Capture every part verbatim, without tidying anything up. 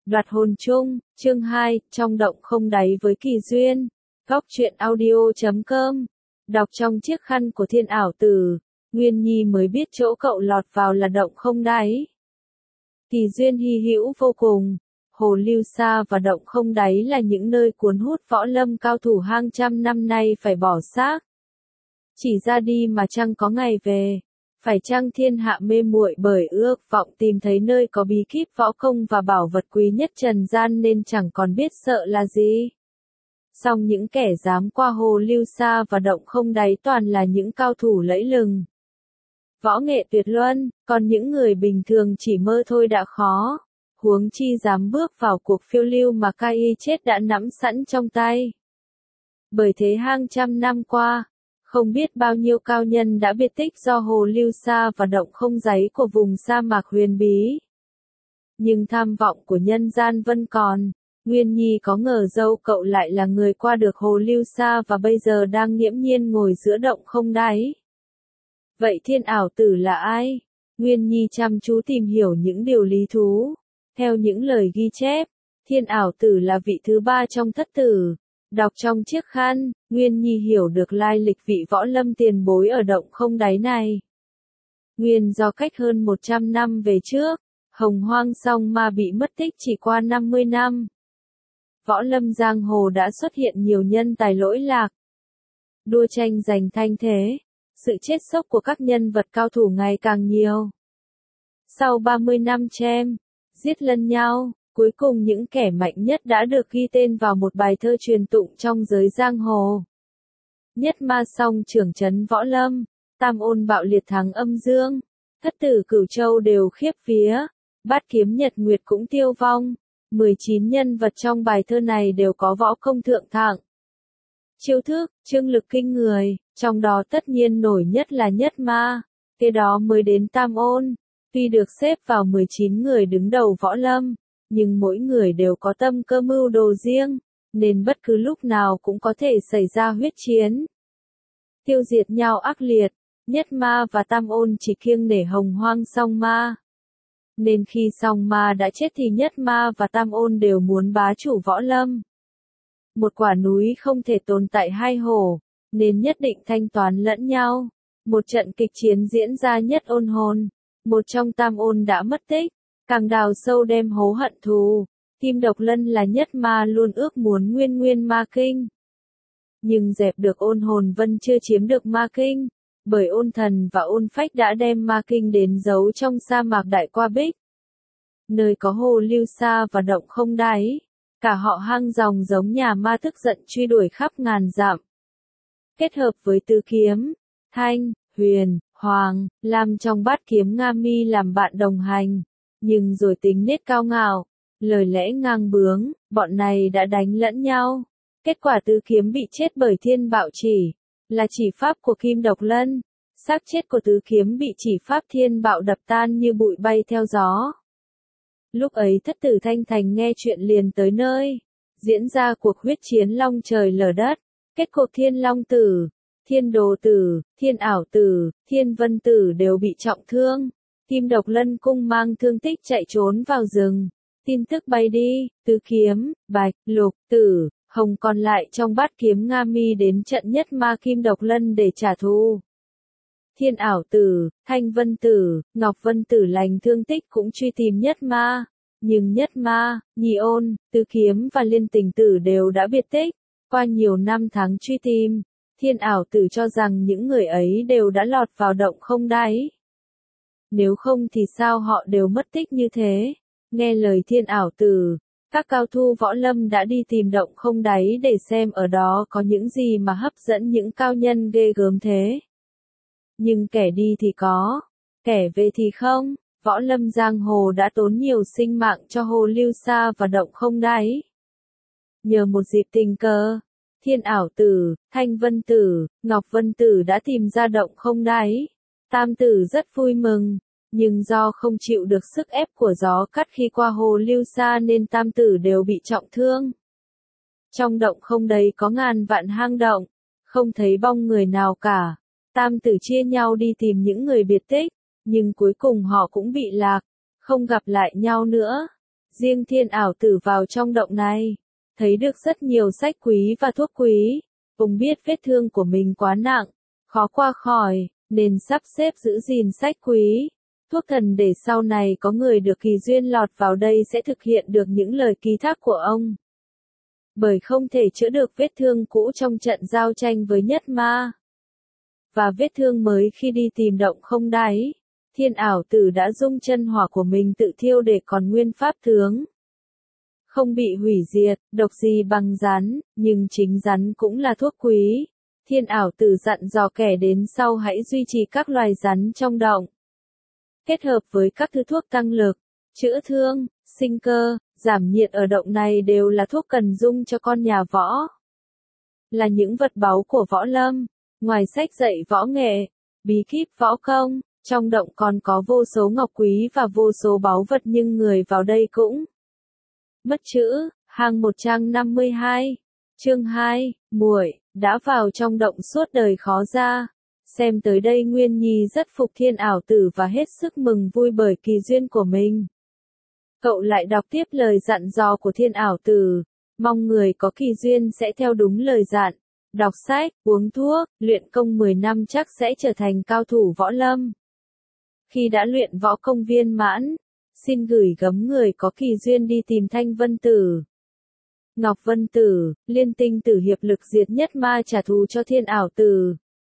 Đoạt hồn chung, chương hai, trong động không đáy với kỳ duyên. Góc truyện audio chấm com. Đọc trong chiếc khăn của thiên ảo tử, Nguyên Nhi mới biết chỗ cậu lọt vào là động không đáy. Kỳ duyên hy hữu vô cùng. Hồ Lưu Sa và động không đáy là những nơi cuốn hút võ lâm cao thủ hàng trăm năm nay phải bỏ xác. Chỉ ra đi mà chẳng có ngày về. Phải chăng thiên hạ mê muội bởi ước vọng tìm thấy nơi có bí kíp võ công và bảo vật quý nhất trần gian nên chẳng còn biết sợ là gì. Song những kẻ dám qua Hồ Lưu Sa và động không đáy toàn là những cao thủ lẫy lừng. Võ nghệ tuyệt luân, còn những người bình thường chỉ mơ thôi đã khó. Huống chi dám bước vào cuộc phiêu lưu mà cái y chết đã nắm sẵn trong tay. Bởi thế hàng trăm năm qua, không biết bao nhiêu cao nhân đã biệt tích do Hồ Lưu Sa và động không đáy của vùng sa mạc huyền bí. Nhưng tham vọng của nhân gian vẫn còn. Nguyên Nhi có ngờ dâu cậu lại là người qua được Hồ Lưu Sa và bây giờ đang nghiễm nhiên ngồi giữa động không đáy. Vậy thiên ảo tử là ai? Nguyên Nhi chăm chú tìm hiểu những điều lý thú. Theo những lời ghi chép, thiên ảo tử là vị thứ ba trong thất tử. Đọc trong chiếc khăn, Nguyên Nhi hiểu được lai lịch vị võ lâm tiền bối ở động không đáy này. Nguyên do cách hơn một trăm năm về trước, Hồng Hoang Song Ma bị mất tích chỉ qua năm mươi năm. Võ lâm giang hồ đã xuất hiện nhiều nhân tài lỗi lạc. Đua tranh giành thanh thế, sự chết sốc của các nhân vật cao thủ ngày càng nhiều. Sau ba mươi năm chém, giết lẫn nhau, cuối cùng những kẻ mạnh nhất đã được ghi tên vào một bài thơ truyền tụng trong giới giang hồ. Nhất ma song trưởng trấn võ lâm, tam ôn bạo liệt thắng âm dương, thất tử cửu châu đều khiếp vía, bát kiếm nhật nguyệt cũng tiêu vong. mười chín nhân vật trong bài thơ này đều có võ công thượng thặng. Chiêu thức, chương lực kinh người, trong đó tất nhiên nổi nhất là nhất ma, kế đó mới đến tam ôn. Tuy được xếp vào mười chín người đứng đầu võ lâm, nhưng mỗi người đều có tâm cơ mưu đồ riêng, nên bất cứ lúc nào cũng có thể xảy ra huyết chiến. Tiêu diệt nhau ác liệt, nhất ma và tam ôn chỉ kiêng nể Hồng Hoang Song Ma. Nên khi Song Ma đã chết thì nhất ma và tam ôn đều muốn bá chủ võ lâm. Một quả núi không thể tồn tại hai hổ, nên nhất định thanh toán lẫn nhau. Một trận kịch chiến diễn ra nhất ôn hồn. Một trong tam ôn đã mất tích, càng đào sâu đem hố hận thù. Kim Độc Lân là nhất ma luôn ước muốn nguyên nguyên ma kinh. Nhưng dẹp được ôn hồn vân chưa chiếm được ma kinh, bởi ôn thần và ôn phách đã đem ma kinh đến giấu trong sa mạc Đại Qua Bích. Nơi có Hồ Lưu Sa và động không đáy, cả họ hang dòng giống nhà ma tức giận truy đuổi khắp ngàn dặm. Kết hợp với tứ kiếm, thanh, huyền, hoàng, làm trong bát kiếm Nga Mi làm bạn đồng hành, nhưng rồi tính nết cao ngạo, lời lẽ ngang bướng, bọn này đã đánh lẫn nhau. Kết quả tứ kiếm bị chết bởi thiên bạo chỉ, là chỉ pháp của Kim Độc Lân. Xác chết của tứ kiếm bị chỉ pháp thiên bạo đập tan như bụi bay theo gió. Lúc ấy thất tử Thanh Thành nghe chuyện liền tới nơi, diễn ra cuộc huyết chiến long trời lở đất. Kết cục thiên long tử, thiên đồ tử, thiên ảo tử, thiên vân tử đều bị trọng thương. Kim Độc Lân cung mang thương tích chạy trốn vào rừng. Tin tức bay đi, tứ kiếm, bạch, lục, tử, hồng còn lại trong bát kiếm Nga Mi đến trận nhất ma Kim Độc Lân để trả thù. Thiên ảo tử, thanh vân tử, ngọc vân tử lành thương tích cũng truy tìm nhất ma. Nhưng nhất ma, nhị ôn, tứ kiếm và liên tình tử đều đã biệt tích. Qua nhiều năm tháng truy tìm, thiên ảo tử cho rằng những người ấy đều đã lọt vào động không đáy. Nếu không thì sao họ đều mất tích như thế? Nghe lời thiên ảo tử, các cao thủ võ lâm đã đi tìm động không đáy để xem ở đó có những gì mà hấp dẫn những cao nhân ghê gớm thế. Nhưng kẻ đi thì có, kẻ về thì không. Võ lâm giang hồ đã tốn nhiều sinh mạng cho Hồ Lưu Sa và động không đáy. Nhờ một dịp tình cờ, thiên ảo tử, thanh vân tử, ngọc vân tử đã tìm ra động không đáy. Tam tử rất vui mừng, nhưng do không chịu được sức ép của gió cắt khi qua Hồ Lưu Sa nên tam tử đều bị trọng thương. Trong động không đáy có ngàn vạn hang động, không thấy bóng người nào cả. Tam tử chia nhau đi tìm những người biệt tích, nhưng cuối cùng họ cũng bị lạc, không gặp lại nhau nữa. Riêng Thiên ảo tử vào trong động này, thấy được rất nhiều sách quý và thuốc quý. Ông biết vết thương của mình quá nặng, khó qua khỏi, nên sắp xếp giữ gìn sách quý, thuốc thần để sau này có người được kỳ duyên lọt vào đây sẽ thực hiện được những lời ký thác của ông. Bởi không thể chữa được vết thương cũ trong trận giao tranh với nhất ma. Và vết thương mới khi đi tìm động không đáy, Thiên ảo tử đã dung chân hỏa của mình tự thiêu để còn nguyên pháp tướng. Không bị hủy diệt, độc gì bằng rắn, nhưng chính rắn cũng là thuốc quý. Thiên ảo tử dặn dò kẻ đến sau hãy duy trì các loài rắn trong động. Kết hợp với các thứ thuốc tăng lực, chữa thương, sinh cơ, giảm nhiệt ở động này đều là thuốc cần dùng cho con nhà võ. Là những vật báu của võ lâm, ngoài sách dạy võ nghệ, bí kíp võ công, trong động còn có vô số ngọc quý và vô số báu vật nhưng người vào đây cũng mất chữ. Hàng một trăm năm mươi hai, chương hai, muội đã vào trong động suốt đời khó ra. Xem tới đây Nguyên Nhi rất phục Thiên ảo tử và hết sức mừng vui bởi kỳ duyên của mình. Cậu lại đọc tiếp lời dặn dò của Thiên ảo tử, mong người có kỳ duyên sẽ theo đúng lời dặn, đọc sách, uống thuốc, luyện công mười năm chắc sẽ trở thành cao thủ võ lâm. Khi đã luyện võ công viên mãn, xin gửi gấm người có kỳ duyên đi tìm Thanh Vân Tử, Ngọc Vân Tử, Liên Tinh Tử hiệp lực diệt nhất ma trả thù cho Thiên ảo tử.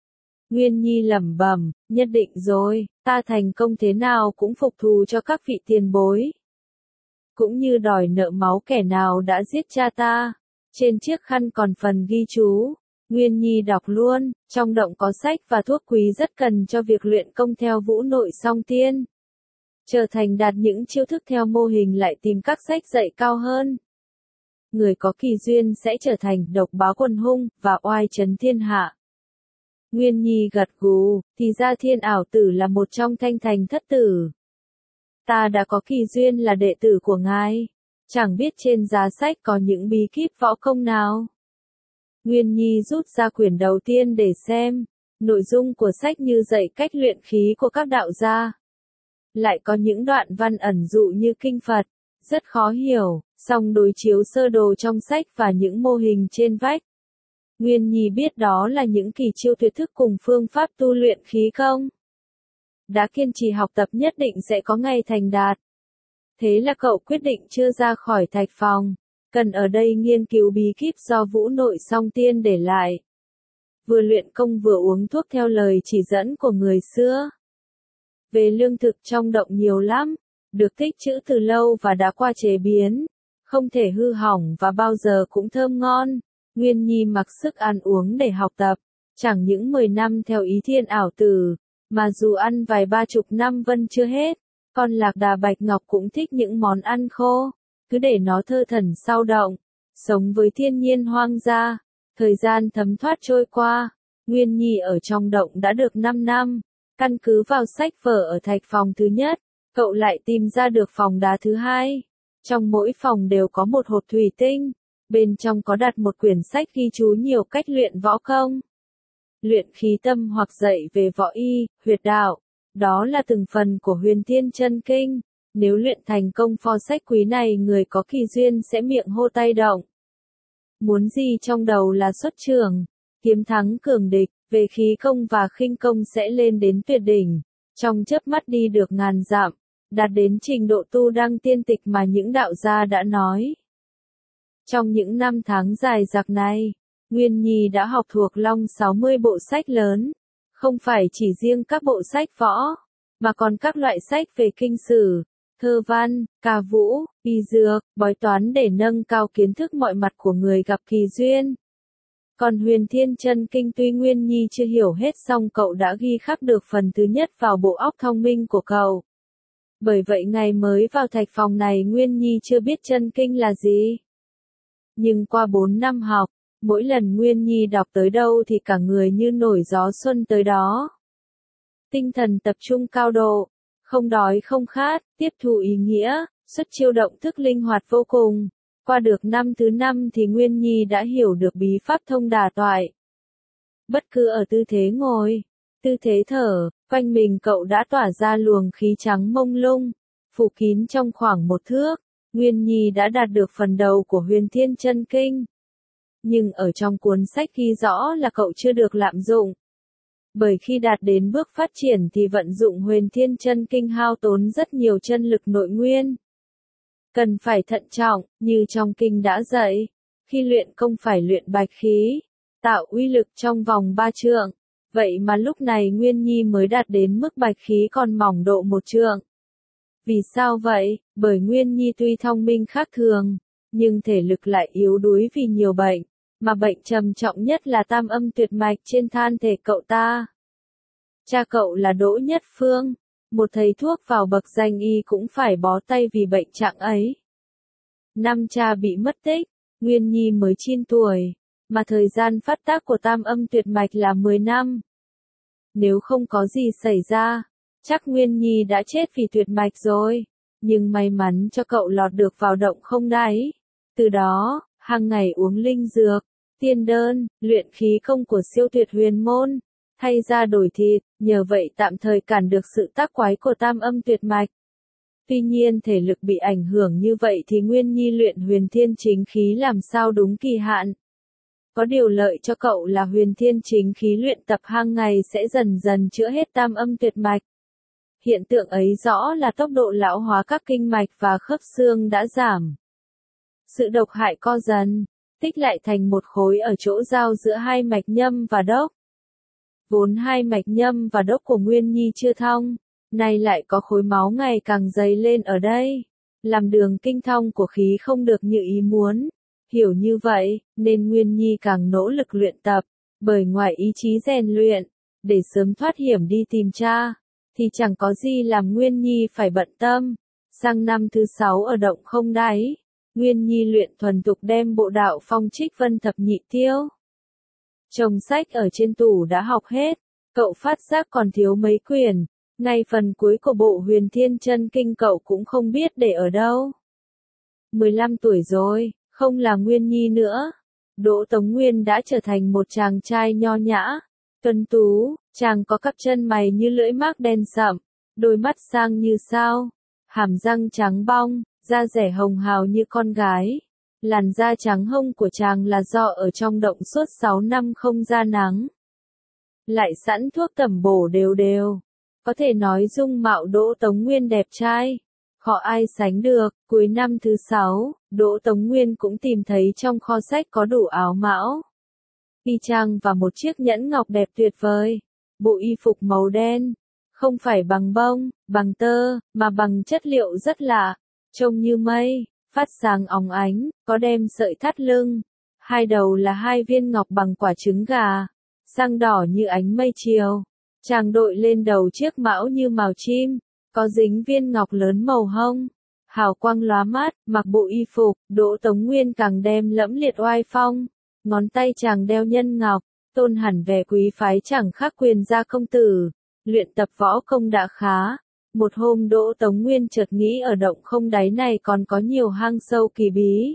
Nguyên Nhi lẩm bẩm, nhất định rồi, ta thành công thế nào cũng phục thù cho các vị tiền bối. Cũng như đòi nợ máu kẻ nào đã giết cha ta. Trên chiếc khăn còn phần ghi chú. Nguyên Nhi đọc luôn, trong động có sách và thuốc quý rất cần cho việc luyện công theo vũ nội song tiên. Trở thành đạt những chiêu thức theo mô hình lại tìm các sách dạy cao hơn. Người có kỳ duyên sẽ trở thành độc báo quần hung và oai trấn thiên hạ. Nguyên Nhi gật gù, thì ra Thiên ảo tử là một trong thanh thành thất tử. Ta đã có kỳ duyên là đệ tử của ngài. Chẳng biết trên giá sách có những bí kíp võ công nào. Nguyên Nhi rút ra quyển đầu tiên để xem. Nội dung của sách như dạy cách luyện khí của các đạo gia. Lại có những đoạn văn ẩn dụ như kinh Phật. Rất khó hiểu, song đối chiếu sơ đồ trong sách và những mô hình trên vách. Nguyên Nhi biết đó là những kỳ chiêu tuyệt thức cùng phương pháp tu luyện khí công. Đã kiên trì học tập nhất định sẽ có ngày thành đạt. Thế là cậu quyết định chưa ra khỏi thạch phòng, cần ở đây nghiên cứu bí kíp do vũ nội song tiên để lại. Vừa luyện công vừa uống thuốc theo lời chỉ dẫn của người xưa. Về lương thực trong động nhiều lắm, được tích trữ từ lâu và đã qua chế biến, không thể hư hỏng và bao giờ cũng thơm ngon. Nguyên Nhi mặc sức ăn uống để học tập, chẳng những mười năm theo ý Thiên ảo tử, mà dù ăn vài ba chục năm vẫn chưa hết. Con lạc đà bạch ngọc cũng thích những món ăn khô, cứ để nó thơ thẩn sau động, sống với thiên nhiên hoang dã. Thời gian thấm thoát trôi qua, Nguyên Nhi ở trong động đã được năm năm, căn cứ vào sách vở ở thạch phòng thứ nhất, cậu lại tìm ra được phòng đá thứ hai. Trong mỗi phòng đều có một hộp thủy tinh, bên trong có đặt một quyển sách ghi chú nhiều cách luyện võ công. Luyện khí tâm hoặc dạy về võ y, huyệt đạo. Đó là từng phần của Huyền Thiên Chân Kinh. Nếu luyện thành công pho sách quý này người có kỳ duyên sẽ miệng hô tay động. Muốn gì trong đầu là xuất trường, kiếm thắng cường địch, về khí công và khinh công sẽ lên đến tuyệt đỉnh. Trong chớp mắt đi được ngàn dặm, đạt đến trình độ tu đăng tiên tịch mà những đạo gia đã nói. Trong những năm tháng dài dặc này, Nguyên Nhi đã học thuộc long sáu mươi bộ sách lớn. Không phải chỉ riêng các bộ sách võ, mà còn các loại sách về kinh sử, thơ văn, ca vũ, y dược, bói toán để nâng cao kiến thức mọi mặt của người gặp kỳ duyên. Còn Huyền Thiên Chân Kinh tuy Nguyên Nhi chưa hiểu hết song cậu đã ghi khắc được phần thứ nhất vào bộ óc thông minh của cậu. Bởi vậy ngày mới vào thạch phòng này Nguyên Nhi chưa biết chân kinh là gì. Nhưng qua bốn năm học, mỗi lần Nguyên Nhi đọc tới đâu thì cả người như nổi gió xuân tới đó. Tinh thần tập trung cao độ, không đói không khát, tiếp thu ý nghĩa, xuất chiêu động thức linh hoạt vô cùng. Qua được năm thứ năm thì Nguyên Nhi đã hiểu được bí pháp thông đà toại. Bất cứ ở tư thế ngồi, tư thế thở, quanh mình cậu đã tỏa ra luồng khí trắng mông lung, phủ kín trong khoảng một thước. Nguyên Nhi đã đạt được phần đầu của Huyền Thiên Chân Kinh. Nhưng ở trong cuốn sách ghi rõ là cậu chưa được lạm dụng. Bởi khi đạt đến bước phát triển thì vận dụng Huyền Thiên Chân Kinh hao tốn rất nhiều chân lực nội nguyên. Cần phải thận trọng, như trong kinh đã dạy, khi luyện công phải luyện bạch khí, tạo uy lực trong vòng ba trượng. Vậy mà lúc này Nguyên Nhi mới đạt đến mức bạch khí còn mỏng độ một trượng. Vì sao vậy? Bởi Nguyên Nhi tuy thông minh khác thường, nhưng thể lực lại yếu đuối vì nhiều bệnh, mà bệnh trầm trọng nhất là tam âm tuyệt mạch trên thân thể cậu ta. Cha cậu là Đỗ Nhất Phương, một thầy thuốc vào bậc danh y cũng phải bó tay vì bệnh trạng ấy. Năm cha bị mất tích, Nguyên Nhi mới chín tuổi, mà thời gian phát tác của tam âm tuyệt mạch là mười năm. Nếu không có gì xảy ra, chắc Nguyên Nhi đã chết vì tuyệt mạch rồi, nhưng may mắn cho cậu lọt được vào động không đáy. Từ đó, hàng ngày uống linh dược, tiên đơn, luyện khí công của siêu tuyệt huyền môn, thay ra đổi thịt, nhờ vậy tạm thời cản được sự tác quái của tam âm tuyệt mạch. Tuy nhiên thể lực bị ảnh hưởng như vậy thì Nguyên Nhi luyện huyền thiên chính khí làm sao đúng kỳ hạn. Có điều lợi cho cậu là huyền thiên chính khí luyện tập hàng ngày sẽ dần dần chữa hết tam âm tuyệt mạch. Hiện tượng ấy rõ là tốc độ lão hóa các kinh mạch và khớp xương đã giảm. Sự độc hại co dần, tích lại thành một khối ở chỗ giao giữa hai mạch nhâm và đốc. Vốn hai mạch nhâm và đốc của Nguyên Nhi chưa thông, nay lại có khối máu ngày càng dày lên ở đây, làm đường kinh thông của khí không được như ý muốn. Hiểu như vậy, nên Nguyên Nhi càng nỗ lực luyện tập, bởi ngoài ý chí rèn luyện, để sớm thoát hiểm đi tìm cha, thì chẳng có gì làm Nguyên Nhi phải bận tâm. Sang năm thứ sáu ở động không đáy, Nguyên Nhi luyện thuần thục đem bộ đạo phong trích vân thập nhị tiêu. Chồng sách ở trên tủ đã học hết, cậu phát giác còn thiếu mấy quyển, ngay phần cuối của bộ Huyền Thiên Chân Kinh cậu cũng không biết để ở đâu. mười lăm tuổi rồi, không là Nguyên Nhi nữa. Đỗ Tống Nguyên đã trở thành một chàng trai nho nhã, tuấn tú, chàng có cặp chân mày như lưỡi mác đen sậm, đôi mắt sang như sao, hàm răng trắng bong, da dẻ hồng hào như con gái. Làn da trắng hông của chàng là do ở trong động suốt sáu năm không ra nắng. Lại sẵn thuốc tẩm bổ đều đều. Có thể nói dung mạo Đỗ Tống Nguyên đẹp trai. Khó ai sánh được. Cuối năm thứ sáu, Đỗ Tống Nguyên cũng tìm thấy trong kho sách có đủ áo mão, y chang và một chiếc nhẫn ngọc đẹp tuyệt vời. Bộ y phục màu đen, không phải bằng bông, bằng tơ, mà bằng chất liệu rất lạ, trông như mây, phát sáng óng ánh, có đem sợi thắt lưng. Hai đầu là hai viên ngọc bằng quả trứng gà, sang đỏ như ánh mây chiều. Chàng đội lên đầu chiếc mão như mào chim, có dính viên ngọc lớn màu hông, hào quang lóa mắt. Mặc bộ y phục, Đỗ Tống Nguyên càng đem lẫm liệt oai phong. Ngón tay chàng đeo nhân ngọc, tôn hẳn vẻ quý phái chẳng khác quyền gia công tử. Luyện tập võ công đã khá. Một hôm Đỗ Tống Nguyên chợt nghĩ ở động không đáy này còn có nhiều hang sâu kỳ bí,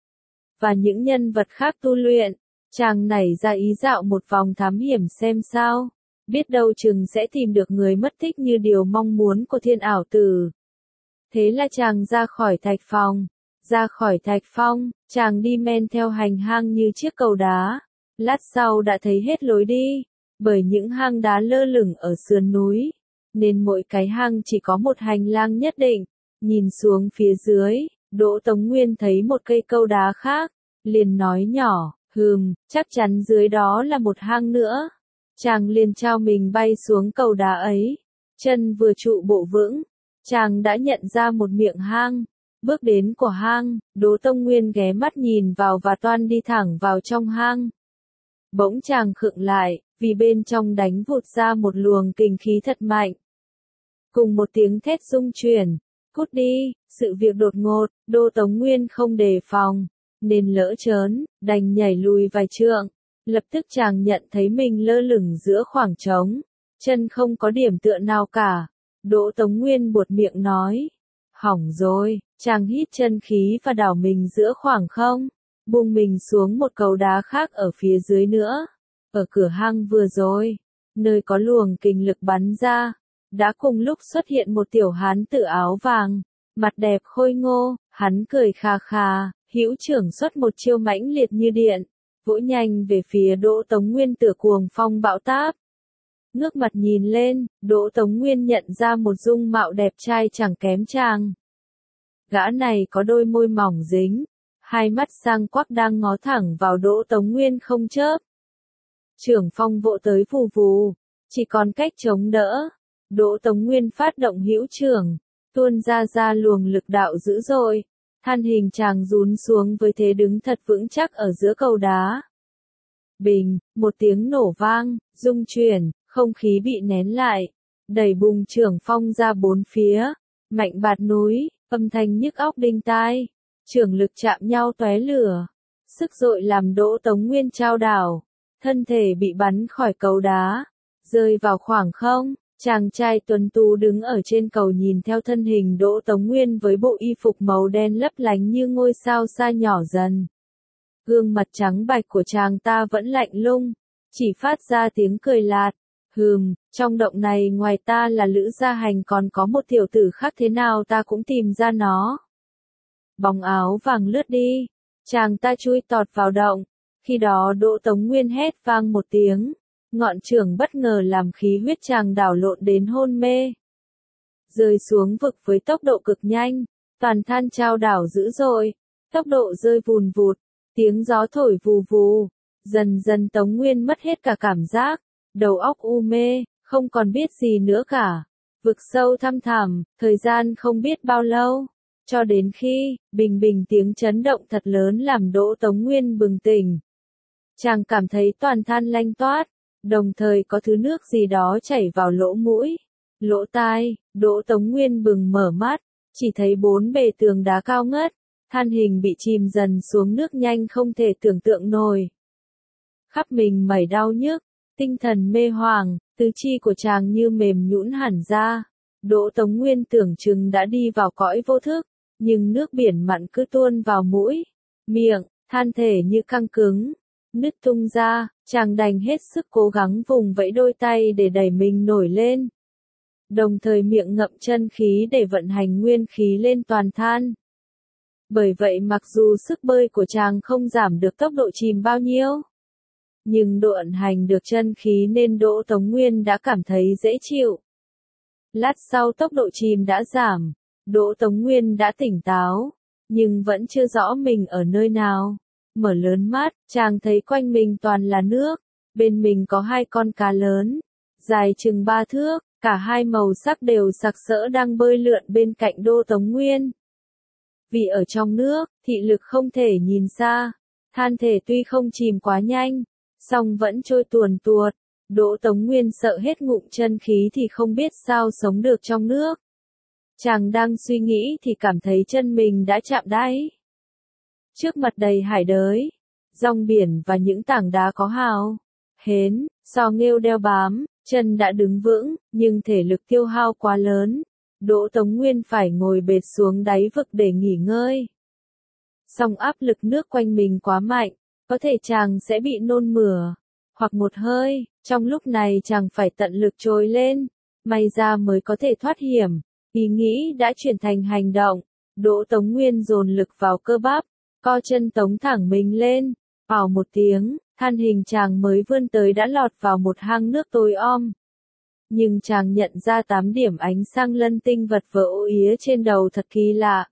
và những nhân vật khác tu luyện. Chàng nảy ra ý dạo một vòng thám hiểm xem sao, biết đâu chừng sẽ tìm được người mất tích như điều mong muốn của thiên ảo tử. Thế là chàng ra khỏi thạch phòng, ra khỏi thạch phong, chàng đi men theo hành hang như chiếc cầu đá. Lát sau đã thấy hết lối đi, bởi những hang đá lơ lửng ở sườn núi, nên mỗi cái hang chỉ có một hành lang nhất định. Nhìn xuống phía dưới, Đỗ Tống Nguyên thấy một cây câu đá khác, liền nói nhỏ, hừm, chắc chắn dưới đó là một hang nữa. Chàng liền trao mình bay xuống cầu đá ấy, chân vừa trụ bộ vững, chàng đã nhận ra một miệng hang. Bước đến của hang, Đỗ Tống Nguyên ghé mắt nhìn vào và toan đi thẳng vào trong hang. Bỗng chàng khựng lại, vì bên trong đánh vụt ra một luồng kình khí thật mạnh. Cùng một tiếng thét rung chuyển, cút đi, sự việc đột ngột, Đỗ Tống Nguyên không đề phòng, nên lỡ chớn, đành nhảy lùi vài trượng. Lập tức chàng nhận thấy mình lơ lửng giữa khoảng trống, chân không có điểm tựa nào cả. Đỗ Tống Nguyên buột miệng nói, hỏng rồi. Chàng hít chân khí và đảo mình giữa khoảng không, buông mình xuống một cầu đá khác ở phía dưới nữa. Ở cửa hang vừa rồi, nơi có luồng kình lực bắn ra, đã cùng lúc xuất hiện một tiểu hán tử áo vàng, mặt đẹp khôi ngô, hắn cười khà khà, hữu trưởng xuất một chiêu mãnh liệt như điện, vỗ nhanh về phía Đỗ Tống Nguyên tựa cuồng phong bão táp. Ngước mặt nhìn lên, Đỗ Tống Nguyên nhận ra một dung mạo đẹp trai chẳng kém chàng. Gã này có đôi môi mỏng dính, hai mắt sang quắc đang ngó thẳng vào Đỗ Tống Nguyên không chớp. Trưởng phong vỗ tới vù vù, chỉ còn cách chống đỡ. Đỗ Tống Nguyên phát động hữu trưởng, tuôn ra ra luồng lực đạo dữ dội, thân hình chàng rún xuống với thế đứng thật vững chắc ở giữa cầu đá. Bình, một tiếng nổ vang, rung chuyển, không khí bị nén lại, đẩy bùng trưởng phong ra bốn phía, mạnh bạt núi, âm thanh nhức óc đinh tai, trưởng lực chạm nhau tóe lửa, sức dội làm Đỗ Tống Nguyên chao đảo, thân thể bị bắn khỏi cầu đá, rơi vào khoảng không. Chàng trai tuấn tú đứng ở trên cầu nhìn theo thân hình Đỗ Tống Nguyên với bộ y phục màu đen lấp lánh như ngôi sao xa nhỏ dần. Gương mặt trắng bạch của chàng ta vẫn lạnh lùng, chỉ phát ra tiếng cười lạt. Hừm, trong động này ngoài ta là Lữ Gia Hành còn có một tiểu tử khác, thế nào ta cũng tìm ra nó. Bóng áo vàng lướt đi, chàng ta chui tọt vào động, khi đó Đỗ Tống Nguyên hét vang một tiếng. Ngọn trưởng bất ngờ làm khí huyết chàng đảo lộn đến hôn mê. Rơi xuống vực với tốc độ cực nhanh, toàn thân chao đảo dữ dội, tốc độ rơi vùn vụt, tiếng gió thổi vù vù, dần dần Tống Nguyên mất hết cả cảm giác, đầu óc u mê, không còn biết gì nữa cả. Vực sâu thăm thẳm, thời gian không biết bao lâu, cho đến khi, bình bình tiếng chấn động thật lớn làm Đỗ Tống Nguyên bừng tỉnh. Chàng cảm thấy toàn thân lanh toát. Đồng thời có thứ nước gì đó chảy vào lỗ mũi, lỗ tai. Đỗ Tống Nguyên bừng mở mắt, chỉ thấy bốn bề tường đá cao ngất, thân hình bị chìm dần xuống nước nhanh không thể tưởng tượng nổi. Khắp mình mẩy đau nhức, tinh thần mê hoàng, tứ chi của chàng như mềm nhũn hẳn ra. Đỗ Tống Nguyên tưởng chừng đã đi vào cõi vô thức, nhưng nước biển mặn cứ tuôn vào mũi, miệng, thân thể như căng cứng, nứt tung ra. Chàng đành hết sức cố gắng vùng vẫy đôi tay để đẩy mình nổi lên. Đồng thời miệng ngậm chân khí để vận hành nguyên khí lên toàn thân. Bởi vậy mặc dù sức bơi của chàng không giảm được tốc độ chìm bao nhiêu, nhưng độ ẩn hành được chân khí nên Đỗ Tống Nguyên đã cảm thấy dễ chịu. Lát sau tốc độ chìm đã giảm, Đỗ Tống Nguyên đã tỉnh táo, nhưng vẫn chưa rõ mình ở nơi nào. Mở lớn mắt, chàng thấy quanh mình toàn là nước, bên mình có hai con cá lớn, dài chừng ba thước, cả hai màu sắc đều sặc sỡ đang bơi lượn bên cạnh Đỗ Tống Nguyên. Vì ở trong nước, thị lực không thể nhìn xa, thân thể tuy không chìm quá nhanh, song vẫn trôi tuồn tuột. Đỗ Tống Nguyên sợ hết ngụm chân khí thì không biết sao sống được trong nước. Chàng đang suy nghĩ thì cảm thấy chân mình đã chạm đáy. Trước mặt đầy hải đới, rong biển và những tảng đá có hào, hến, sò nghêu đeo bám, chân đã đứng vững, nhưng thể lực tiêu hao quá lớn. Đỗ Tống Nguyên phải ngồi bệt xuống đáy vực để nghỉ ngơi. Song áp lực nước quanh mình quá mạnh, có thể chàng sẽ bị nôn mửa, hoặc một hơi. Trong lúc này chàng phải tận lực trồi lên, may ra mới có thể thoát hiểm. Ý nghĩ đã chuyển thành hành động. Đỗ Tống Nguyên dồn lực vào cơ bắp, co chân tống thẳng mình lên, ào một tiếng, thân hình chàng mới vươn tới đã lọt vào một hang nước tối om. Nhưng chàng nhận ra tám điểm ánh sang lân tinh vật vỡ ô ía trên đầu thật kỳ lạ.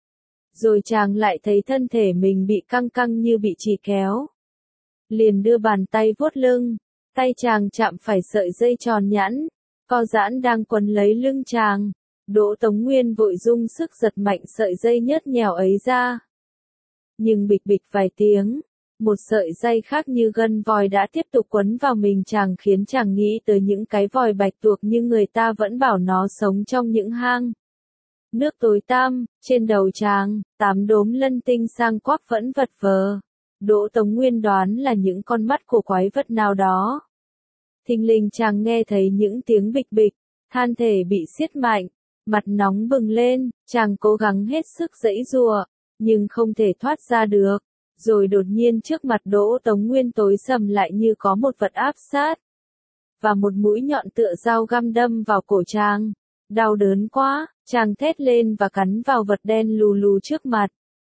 Rồi chàng lại thấy thân thể mình bị căng căng như bị chì kéo. Liền đưa bàn tay vuốt lưng, tay chàng chạm phải sợi dây tròn nhẵn, co giãn đang quấn lấy lưng chàng. Đỗ Tống Nguyên vội dùng sức giật mạnh sợi dây nhớt nhèo ấy ra. Nhưng bịch bịch vài tiếng, một sợi dây khác như gân vòi đã tiếp tục quấn vào mình chàng, khiến chàng nghĩ tới những cái vòi bạch tuộc nhưng người ta vẫn bảo nó sống trong những hang nước tối tăm. Trên đầu chàng, tám đốm lân tinh sang quắc vẫn vật vờ. Đỗ Tống Nguyên đoán là những con mắt của quái vật nào đó. Thình lình chàng nghe thấy những tiếng bịch bịch, thân thể bị siết mạnh, mặt nóng bừng lên, chàng cố gắng hết sức giãy giụa, nhưng không thể thoát ra được. Rồi đột nhiên trước mặt Đỗ Tống Nguyên tối sầm lại như có một vật áp sát, và một mũi nhọn tựa dao găm đâm vào cổ chàng. Đau đớn quá, Chàng thét lên và cắn vào vật đen lù lù trước mặt.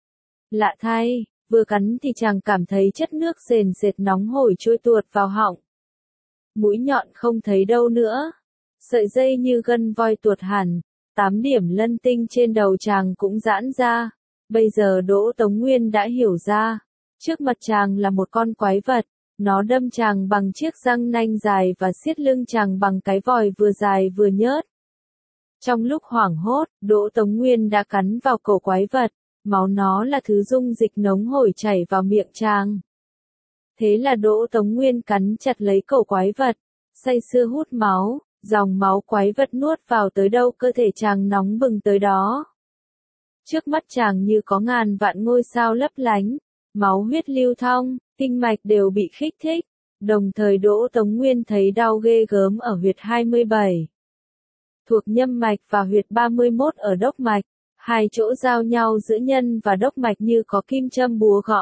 Lạ thay, vừa cắn thì chàng cảm thấy chất nước sền sệt nóng hổi trôi tuột vào họng. Mũi nhọn không thấy đâu nữa. Sợi dây như gân voi tuột hẳn. Tám điểm lân tinh trên đầu chàng cũng giãn ra. Bây giờ Đỗ Tống Nguyên đã hiểu ra. Trước mặt chàng là một con quái vật. Nó đâm chàng bằng chiếc răng nanh dài và siết lưng chàng bằng cái vòi vừa dài vừa nhớt. Trong lúc hoảng hốt, Đỗ Tống Nguyên đã cắn vào cổ quái vật. Máu nó là thứ dung dịch nóng hổi chảy vào miệng chàng. Thế là Đỗ Tống Nguyên cắn chặt lấy cổ quái vật, say sưa hút máu, dòng máu quái vật nuốt vào tới đâu cơ thể chàng nóng bừng tới đó. Trước mắt chàng như có ngàn vạn ngôi sao lấp lánh, máu huyết lưu thông, kinh mạch đều bị kích thích, đồng thời Đỗ Tống Nguyên thấy đau ghê gớm ở huyệt hai mươi bảy. Thuộc nhâm mạch và huyệt ba mươi mốt ở đốc mạch, hai chỗ giao nhau giữa nhân và đốc mạch như có kim châm búa gõ.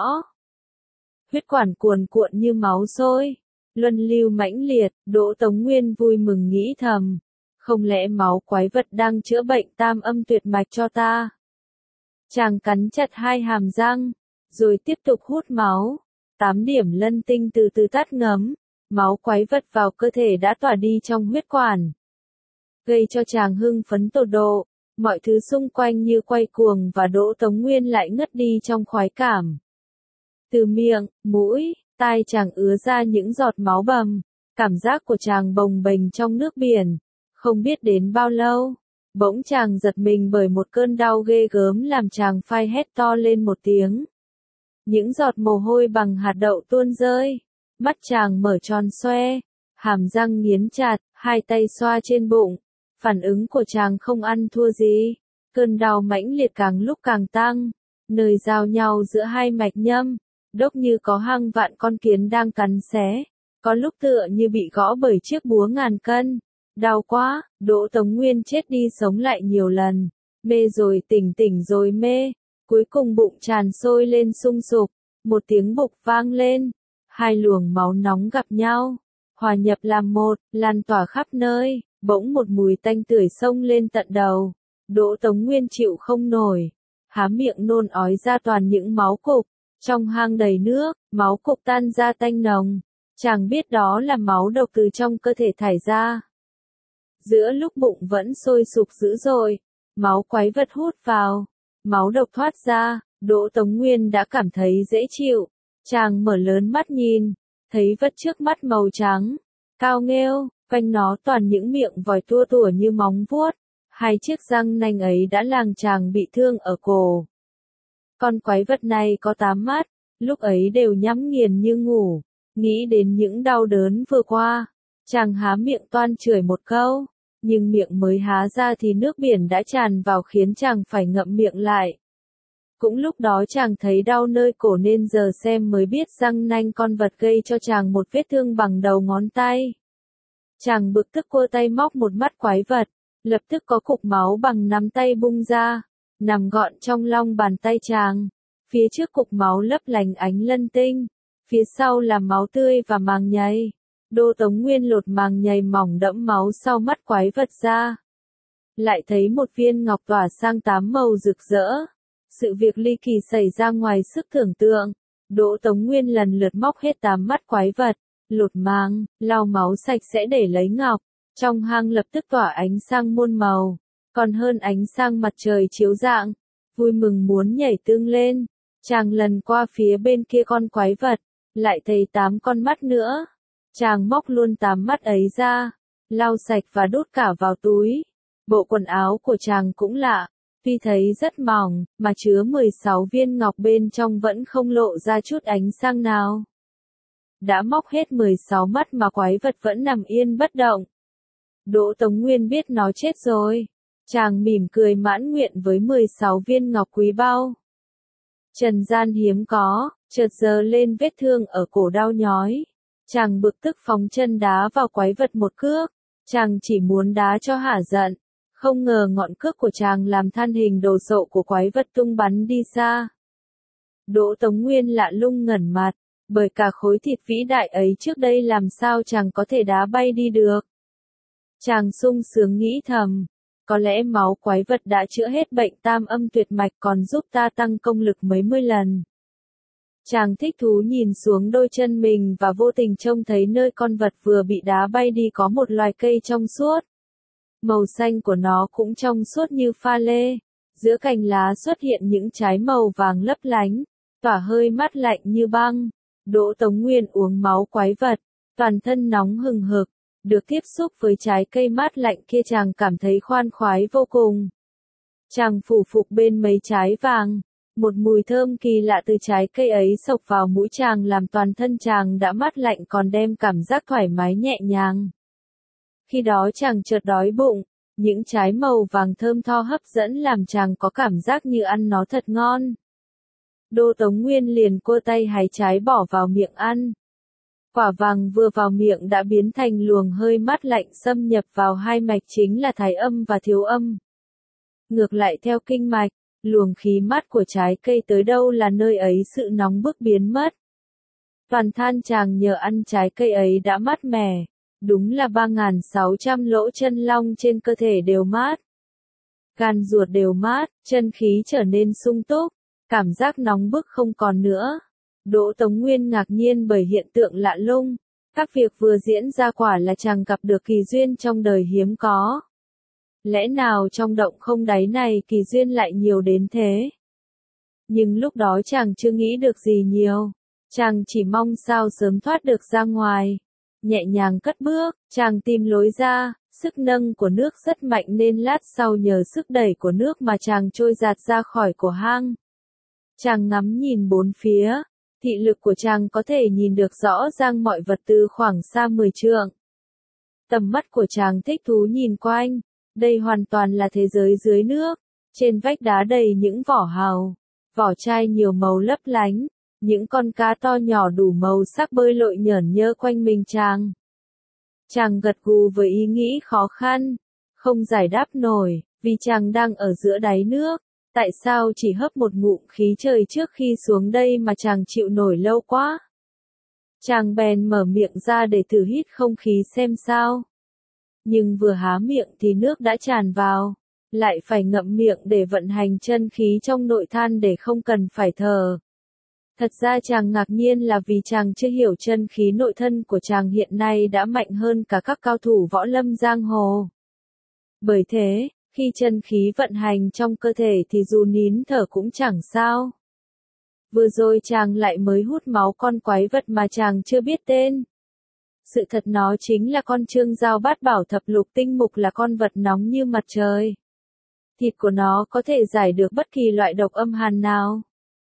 Huyết quản cuồn cuộn như máu sôi, luân lưu mãnh liệt, Đỗ Tống Nguyên vui mừng nghĩ thầm, không lẽ máu quái vật đang chữa bệnh tam âm tuyệt mạch cho ta. Chàng cắn chặt hai hàm răng, rồi tiếp tục hút máu, tám điểm lân tinh từ từ tắt ngấm, máu quái vật vào cơ thể đã tỏa đi trong huyết quản. Gây cho chàng hưng phấn tột độ, mọi thứ xung quanh như quay cuồng và Đỗ Tống Nguyên lại ngất đi trong khoái cảm. Từ miệng, mũi, tai chàng ứa ra những giọt máu bầm, cảm giác của chàng bồng bềnh trong nước biển, không biết đến bao lâu. Bỗng chàng giật mình bởi một cơn đau ghê gớm làm chàng phai hét to lên một tiếng. Những giọt mồ hôi bằng hạt đậu tuôn rơi, mắt chàng mở tròn xoe, hàm răng nghiến chặt, hai tay xoa trên bụng. Phản ứng của chàng không ăn thua gì, cơn đau mãnh liệt càng lúc càng tăng, nơi giao nhau giữa hai mạch nhâm, đốc như có hàng vạn con kiến đang cắn xé, có lúc tựa như bị gõ bởi chiếc búa ngàn cân. Đau quá, Đỗ Tống Nguyên chết đi sống lại nhiều lần, mê rồi tỉnh tỉnh rồi mê, cuối cùng bụng tràn sôi lên sung sục, một tiếng bục vang lên, hai luồng máu nóng gặp nhau, hòa nhập làm một, lan tỏa khắp nơi. Bỗng một mùi tanh tưởi xông lên tận đầu, Đỗ Tống Nguyên chịu không nổi, há miệng nôn ói ra toàn những máu cục, trong hang đầy nước, máu cục tan ra tanh nồng, chàng biết đó là máu độc từ trong cơ thể thải ra. Giữa lúc bụng vẫn sôi sục dữ dội, máu quái vật hút vào, máu độc thoát ra, Đỗ Tống Nguyên đã cảm thấy dễ chịu, chàng mở lớn mắt nhìn, thấy vật trước mắt màu trắng, cao nghêu. Quanh nó toàn những miệng vòi tua tủa như móng vuốt, hai chiếc răng nanh ấy đã làm chàng bị thương ở cổ. Con quái vật này có tám mắt, lúc ấy đều nhắm nghiền như ngủ, nghĩ đến những đau đớn vừa qua, chàng há miệng toan chửi một câu, nhưng miệng mới há ra thì nước biển đã tràn vào khiến chàng phải ngậm miệng lại. Cũng lúc đó chàng thấy đau nơi cổ nên giờ xem mới biết răng nanh con vật gây cho chàng một vết thương bằng đầu ngón tay. Chàng bực tức cua tay móc một mắt quái vật, lập tức có cục máu bằng nắm tay bung ra, nằm gọn trong lòng bàn tay chàng. Phía trước cục máu lấp lánh ánh lân tinh, phía sau là máu tươi và màng nhầy. Đỗ Tống Nguyên lột màng nhầy mỏng đẫm máu sau mắt quái vật ra. Lại thấy một viên ngọc tỏa sang tám màu rực rỡ. Sự việc ly kỳ xảy ra ngoài sức tưởng tượng. Đỗ Tống Nguyên lần lượt móc hết tám mắt quái vật, lột màng, lau máu sạch sẽ để lấy ngọc. Trong hang lập tức tỏa ánh sang muôn màu, còn hơn ánh sang mặt trời chiếu rạng. Vui mừng muốn nhảy tương lên, chàng lần qua phía bên kia con quái vật, lại thấy tám con mắt nữa. Chàng móc luôn tám mắt ấy ra, lau sạch và đút cả vào túi. Bộ quần áo của chàng cũng lạ, tuy thấy rất mỏng, mà chứa mười sáu viên ngọc bên trong vẫn không lộ ra chút ánh sang nào. Đã móc hết mười sáu mắt mà quái vật vẫn nằm yên bất động. Đỗ Tống Nguyên biết nó chết rồi. Chàng mỉm cười mãn nguyện với mười sáu viên ngọc quý báu. Trần gian hiếm có, chợt giơ lên vết thương ở cổ đau nhói. Chàng bực tức phóng chân đá vào quái vật một cước. Chàng chỉ muốn đá cho hả giận. Không ngờ ngọn cước của chàng làm than hình đồ sộ của quái vật tung bắn đi xa. Đỗ Tống Nguyên lạ lùng ngẩn mặt, bởi cả khối thịt vĩ đại ấy trước đây làm sao chàng có thể đá bay đi được. Chàng sung sướng nghĩ thầm, Có lẽ máu quái vật đã chữa hết bệnh tam âm tuyệt mạch còn giúp ta tăng công lực mấy mươi lần. Chàng thích thú nhìn xuống đôi chân mình và vô tình trông thấy nơi con vật vừa bị đá bay đi có một loài cây trong suốt. Màu xanh của nó cũng trong suốt như pha lê. Giữa cành lá xuất hiện những trái màu vàng lấp lánh, tỏa hơi mát lạnh như băng. Đỗ Tống Nguyên uống máu quái vật, toàn thân nóng hừng hực, được tiếp xúc với trái cây mát lạnh kia chàng cảm thấy khoan khoái vô cùng. Chàng phủ phục bên mấy trái vàng, một mùi thơm kỳ lạ từ trái cây ấy xộc vào mũi chàng làm toàn thân chàng đã mát lạnh còn đem cảm giác thoải mái nhẹ nhàng. Khi đó chàng chợt đói bụng, những trái màu vàng thơm tho hấp dẫn làm chàng có cảm giác như ăn nó thật ngon. Đỗ Tống Nguyên liền cua tay hái trái bỏ vào miệng ăn. Quả vàng vừa vào miệng đã biến thành luồng hơi mát lạnh xâm nhập vào hai mạch chính là thái âm và thiếu âm. Ngược lại theo kinh mạch, luồng khí mát của trái cây tới đâu là nơi ấy sự nóng bức biến mất. Toàn than chàng nhờ ăn trái cây ấy đã mát mẻ, đúng là ba nghìn sáu trăm lỗ chân long trên cơ thể đều mát. Gan ruột đều mát, chân khí trở nên sung túc, cảm giác nóng bức không còn nữa. Đỗ Tống Nguyên ngạc nhiên bởi hiện tượng lạ lùng, các việc vừa diễn ra quả là chàng gặp được kỳ duyên trong đời hiếm có. Lẽ nào trong động không đáy này kỳ duyên lại nhiều đến thế? Nhưng lúc đó chàng chưa nghĩ được gì nhiều, chàng chỉ mong sao sớm thoát được ra ngoài. Nhẹ nhàng cất bước, chàng tìm lối ra, sức nâng của nước rất mạnh nên lát sau nhờ sức đẩy của nước mà chàng trôi giạt ra khỏi cổ hang. Chàng ngắm nhìn bốn phía, thị lực của chàng có thể nhìn được rõ ràng mọi vật từ khoảng xa mười trượng. Tầm mắt của chàng thích thú nhìn quanh, đây hoàn toàn là thế giới dưới nước, trên vách đá đầy những vỏ hào, vỏ chai nhiều màu lấp lánh, những con cá to nhỏ đủ màu sắc bơi lội nhởn nhơ quanh mình chàng. Chàng gật gù với ý nghĩ khó khăn, không giải đáp nổi, vì chàng đang ở giữa đáy nước. Tại sao chỉ hấp một ngụm khí trời trước khi xuống đây mà chàng chịu nổi lâu quá? Chàng bèn mở miệng ra để thử hít không khí xem sao. Nhưng vừa há miệng thì nước đã tràn vào, lại phải ngậm miệng để vận hành chân khí trong nội than để không cần phải thở. Thật ra chàng ngạc nhiên là vì chàng chưa hiểu chân khí nội thân của chàng hiện nay đã mạnh hơn cả các cao thủ võ lâm giang hồ. Bởi thế, khi chân khí vận hành trong cơ thể thì dù nín thở cũng chẳng sao. Vừa rồi chàng lại mới hút máu con quái vật mà chàng chưa biết tên. Sự thật nó chính là con trương giao bát bảo thập lục tinh mục là con vật nóng như mặt trời. Thịt của nó có thể giải được bất kỳ loại độc âm hàn nào.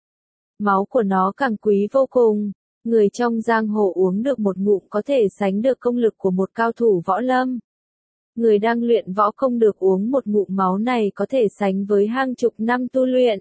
Máu của nó càng quý vô cùng, người trong giang hồ uống được một ngụm có thể sánh được công lực của một cao thủ võ lâm. Người đang luyện võ công được uống một ngụm máu này có thể sánh với hàng chục năm tu luyện.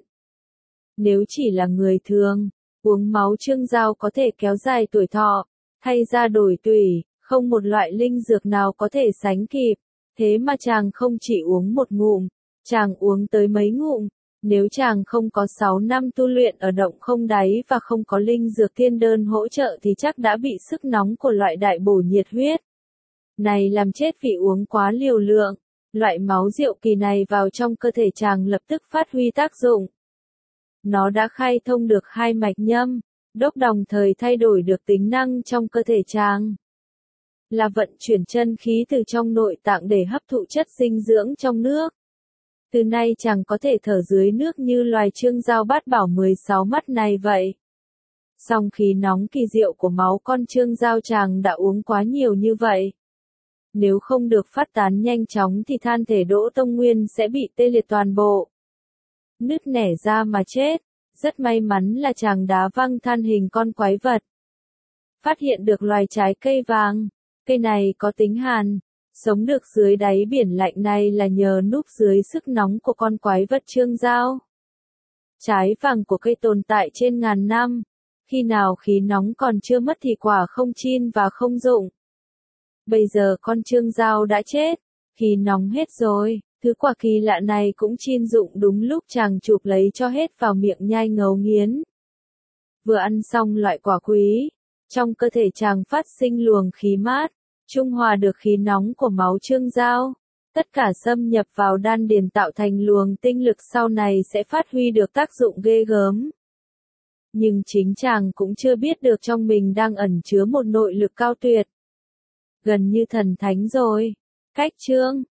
Nếu chỉ là người thường, uống máu trương giao có thể kéo dài tuổi thọ, thay da đổi tủy, không một loại linh dược nào có thể sánh kịp. Thế mà chàng không chỉ uống một ngụm, chàng uống tới mấy ngụm. Nếu chàng không có sáu năm tu luyện ở động không đáy và không có linh dược thiên đơn hỗ trợ thì chắc đã bị sức nóng của loại đại bổ nhiệt huyết này làm chết vì uống quá liều lượng. Loại máu diệu kỳ này vào trong cơ thể chàng lập tức phát huy tác dụng. Nó đã khai thông được hai mạch nhâm, đốc đồng thời thay đổi được tính năng trong cơ thể chàng. Là vận chuyển chân khí từ trong nội tạng để hấp thụ chất dinh dưỡng trong nước. Từ nay chàng có thể thở dưới nước như loài trương giao bát bảo mười sáu mắt này vậy. Song khí nóng kỳ diệu của máu con trương giao chàng đã uống quá nhiều như vậy. Nếu không được phát tán nhanh chóng thì than thể Đỗ Tông Nguyên sẽ bị tê liệt toàn bộ. Nứt nẻ ra mà chết. Rất may mắn là chàng đá văng than hình con quái vật. Phát hiện được loài trái cây vàng. Cây này có tính hàn. Sống được dưới đáy biển lạnh này là nhờ núp dưới sức nóng của con quái vật trương giao. Trái vàng của cây tồn tại trên ngàn năm. Khi nào khí nóng còn chưa mất thì quả không chín và không rụng. Bây giờ con trương giao đã chết, khí nóng hết rồi, thứ quả kỳ lạ này cũng chín rụng đúng lúc chàng chụp lấy cho hết vào miệng nhai ngấu nghiến. Vừa ăn xong loại quả quý, trong cơ thể chàng phát sinh luồng khí mát, trung hòa được khí nóng của máu trương giao. Tất cả xâm nhập vào đan điền tạo thành luồng tinh lực sau này sẽ phát huy được tác dụng ghê gớm. Nhưng chính chàng cũng chưa biết được trong mình đang ẩn chứa một nội lực cao tuyệt. Gần như thần thánh rồi. Cách chương